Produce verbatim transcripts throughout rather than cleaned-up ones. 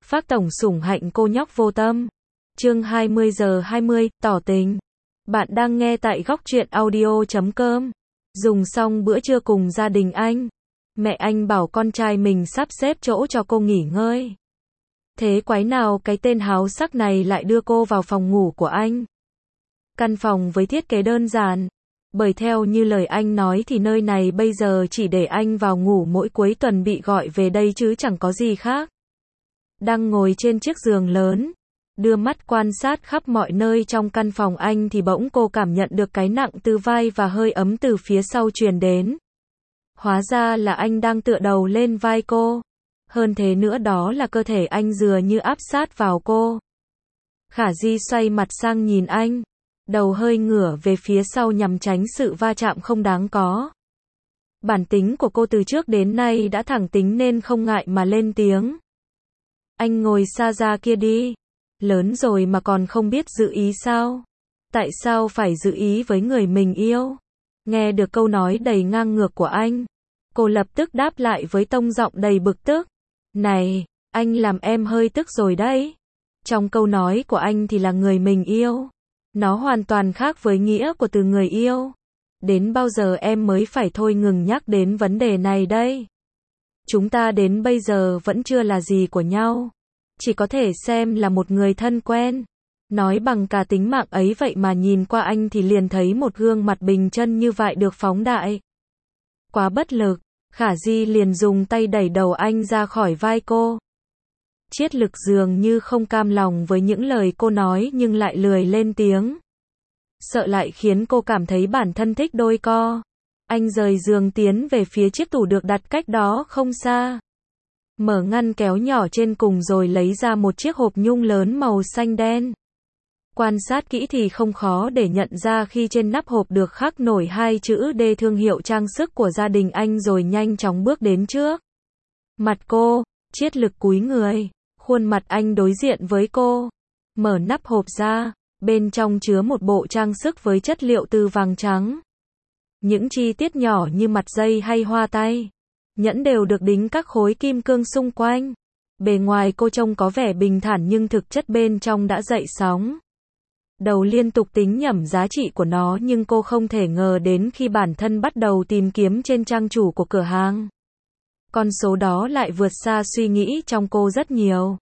Phác tổng sủng hạnh cô nhóc vô tâm. Chương hai mươi giờ hai mươi, tỏ tình. Bạn đang nghe tại góc truyện audio chấm com. Dùng xong bữa trưa cùng gia đình anh. Mẹ anh bảo con trai mình sắp xếp chỗ cho cô nghỉ ngơi. Thế quái nào cái tên háo sắc này lại đưa cô vào phòng ngủ của anh. Căn phòng với thiết kế đơn giản. Bởi theo như lời anh nói thì nơi này bây giờ chỉ để anh vào ngủ mỗi cuối tuần bị gọi về đây chứ chẳng có gì khác. Đang ngồi trên chiếc giường lớn, đưa mắt quan sát khắp mọi nơi trong căn phòng anh thì bỗng cô cảm nhận được cái nặng từ vai và hơi ấm từ phía sau truyền đến. Hóa ra là anh đang tựa đầu lên vai cô. Hơn thế nữa đó là cơ thể anh dường như áp sát vào cô. Khả Di xoay mặt sang nhìn anh, đầu hơi ngửa về phía sau nhằm tránh sự va chạm không đáng có. Bản tính của cô từ trước đến nay đã thẳng tính nên không ngại mà lên tiếng. Anh ngồi xa ra kia đi. Lớn rồi mà còn không biết giữ ý sao? Tại sao phải giữ ý với người mình yêu? Nghe được câu nói đầy ngang ngược của anh, cô lập tức đáp lại với tông giọng đầy bực tức. Này, anh làm em hơi tức rồi đấy. Trong câu nói của anh thì là người mình yêu. Nó hoàn toàn khác với nghĩa của từ người yêu. Đến bao giờ em mới phải thôi ngừng nhắc đến vấn đề này đây? Chúng ta đến bây giờ vẫn chưa là gì của nhau. Chỉ có thể xem là một người thân quen. Nói bằng cả tính mạng ấy vậy mà nhìn qua anh thì liền thấy một gương mặt bình chân như vậy được phóng đại. Quá bất lực, Khả Di liền dùng tay đẩy đầu anh ra khỏi vai cô. Triết Lực dường như không cam lòng với những lời cô nói nhưng lại lười lên tiếng. Sợ lại khiến cô cảm thấy bản thân thích đôi co. Anh rời giường tiến về phía chiếc tủ được đặt cách đó không xa. Mở ngăn kéo nhỏ trên cùng rồi lấy ra một chiếc hộp nhung lớn màu xanh đen. Quan sát kỹ thì không khó để nhận ra khi trên nắp hộp được khắc nổi hai chữ D, thương hiệu trang sức của gia đình anh, rồi nhanh chóng bước đến trước mặt cô. Triết Lực cúi người, khuôn mặt anh đối diện với cô. Mở nắp hộp ra, bên trong chứa một bộ trang sức với chất liệu từ vàng trắng. Những chi tiết nhỏ như mặt dây hay hoa tay, nhẫn đều được đính các khối kim cương xung quanh. Bề ngoài cô trông có vẻ bình thản nhưng thực chất bên trong đã dậy sóng. Đầu liên tục tính nhẩm giá trị của nó nhưng cô không thể ngờ đến khi bản thân bắt đầu tìm kiếm trên trang chủ của cửa hàng. Con số đó lại vượt xa suy nghĩ trong cô rất nhiều.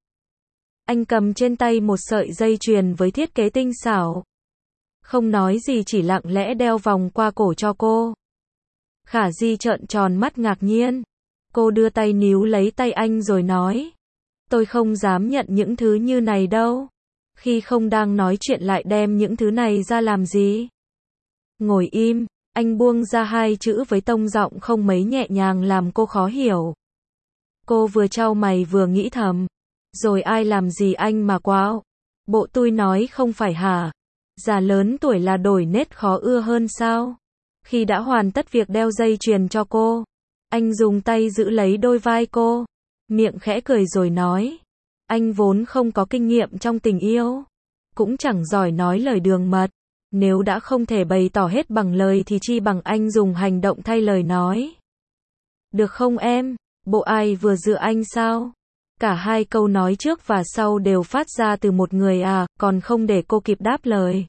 Anh cầm trên tay một sợi dây chuyền với thiết kế tinh xảo. Không nói gì chỉ lặng lẽ đeo vòng qua cổ cho cô. Khả Di trợn tròn mắt ngạc nhiên. Cô đưa tay níu lấy tay anh rồi nói. Tôi không dám nhận những thứ như này đâu. Khi không đang nói chuyện lại đem những thứ này ra làm gì? Ngồi im, anh buông ra hai chữ với tông giọng không mấy nhẹ nhàng làm cô khó hiểu. Cô vừa chau mày vừa nghĩ thầm. Rồi ai làm gì anh mà quá. Bộ tôi nói không phải hả? Già lớn tuổi là đổi nết khó ưa hơn sao? Khi đã hoàn tất việc đeo dây chuyền cho cô, anh dùng tay giữ lấy đôi vai cô, miệng khẽ cười rồi nói. Anh vốn không có kinh nghiệm trong tình yêu, cũng chẳng giỏi nói lời đường mật. Nếu đã không thể bày tỏ hết bằng lời thì chi bằng anh dùng hành động thay lời nói. Được không em? Bộ ai vừa dựa anh sao? Cả hai câu nói trước và sau đều phát ra từ một người à, còn không để cô kịp đáp lời.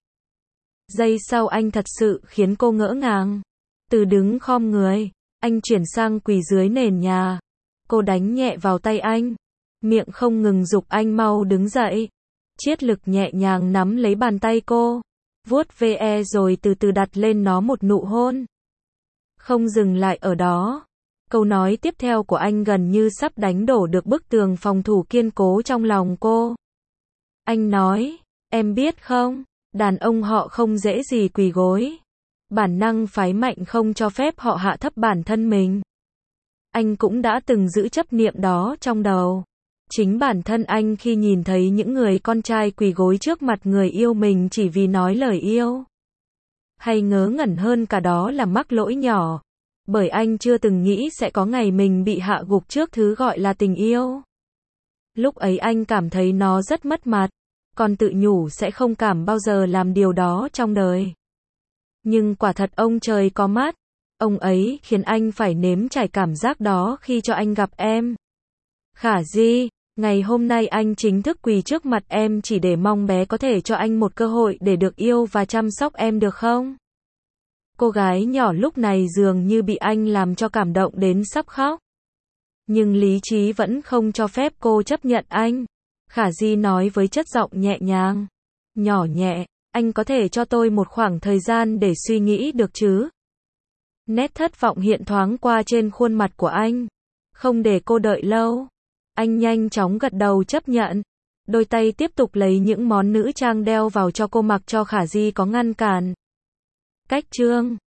Giây sau anh thật sự khiến cô ngỡ ngàng. Từ đứng khom người, anh chuyển sang quỳ dưới nền nhà. Cô đánh nhẹ vào tay anh, miệng không ngừng giục anh mau đứng dậy. Triết Lực nhẹ nhàng nắm lấy bàn tay cô, vuốt ve rồi từ từ đặt lên nó một nụ hôn. Không dừng lại ở đó. Câu nói tiếp theo của anh gần như sắp đánh đổ được bức tường phòng thủ kiên cố trong lòng cô. Anh nói, em biết không, đàn ông họ không dễ gì quỳ gối. Bản năng phái mạnh không cho phép họ hạ thấp bản thân mình. Anh cũng đã từng giữ chấp niệm đó trong đầu. Chính bản thân anh khi nhìn thấy những người con trai quỳ gối trước mặt người yêu mình chỉ vì nói lời yêu. Hay ngớ ngẩn hơn cả đó là mắc lỗi nhỏ. Bởi anh chưa từng nghĩ sẽ có ngày mình bị hạ gục trước thứ gọi là tình yêu. Lúc ấy anh cảm thấy nó rất mất mặt, còn tự nhủ sẽ không cảm bao giờ làm điều đó trong đời. Nhưng quả thật ông trời có mắt, ông ấy khiến anh phải nếm trải cảm giác đó khi cho anh gặp em. Khả Di, Ngày hôm nay anh chính thức quỳ trước mặt em chỉ để mong bé có thể cho anh một cơ hội để được yêu và chăm sóc em được không? Cô gái nhỏ lúc này dường như bị anh làm cho cảm động đến sắp khóc. Nhưng lý trí vẫn không cho phép cô chấp nhận anh. Khả Di nói với chất giọng nhẹ nhàng, nhỏ nhẹ, anh có thể cho tôi một khoảng thời gian để suy nghĩ được chứ? Nét thất vọng hiện thoáng qua trên khuôn mặt của anh. Không để cô đợi lâu. Anh nhanh chóng gật đầu chấp nhận. Đôi tay tiếp tục lấy những món nữ trang đeo vào cho cô mặc cho Khả Di có ngăn cản. Cách chương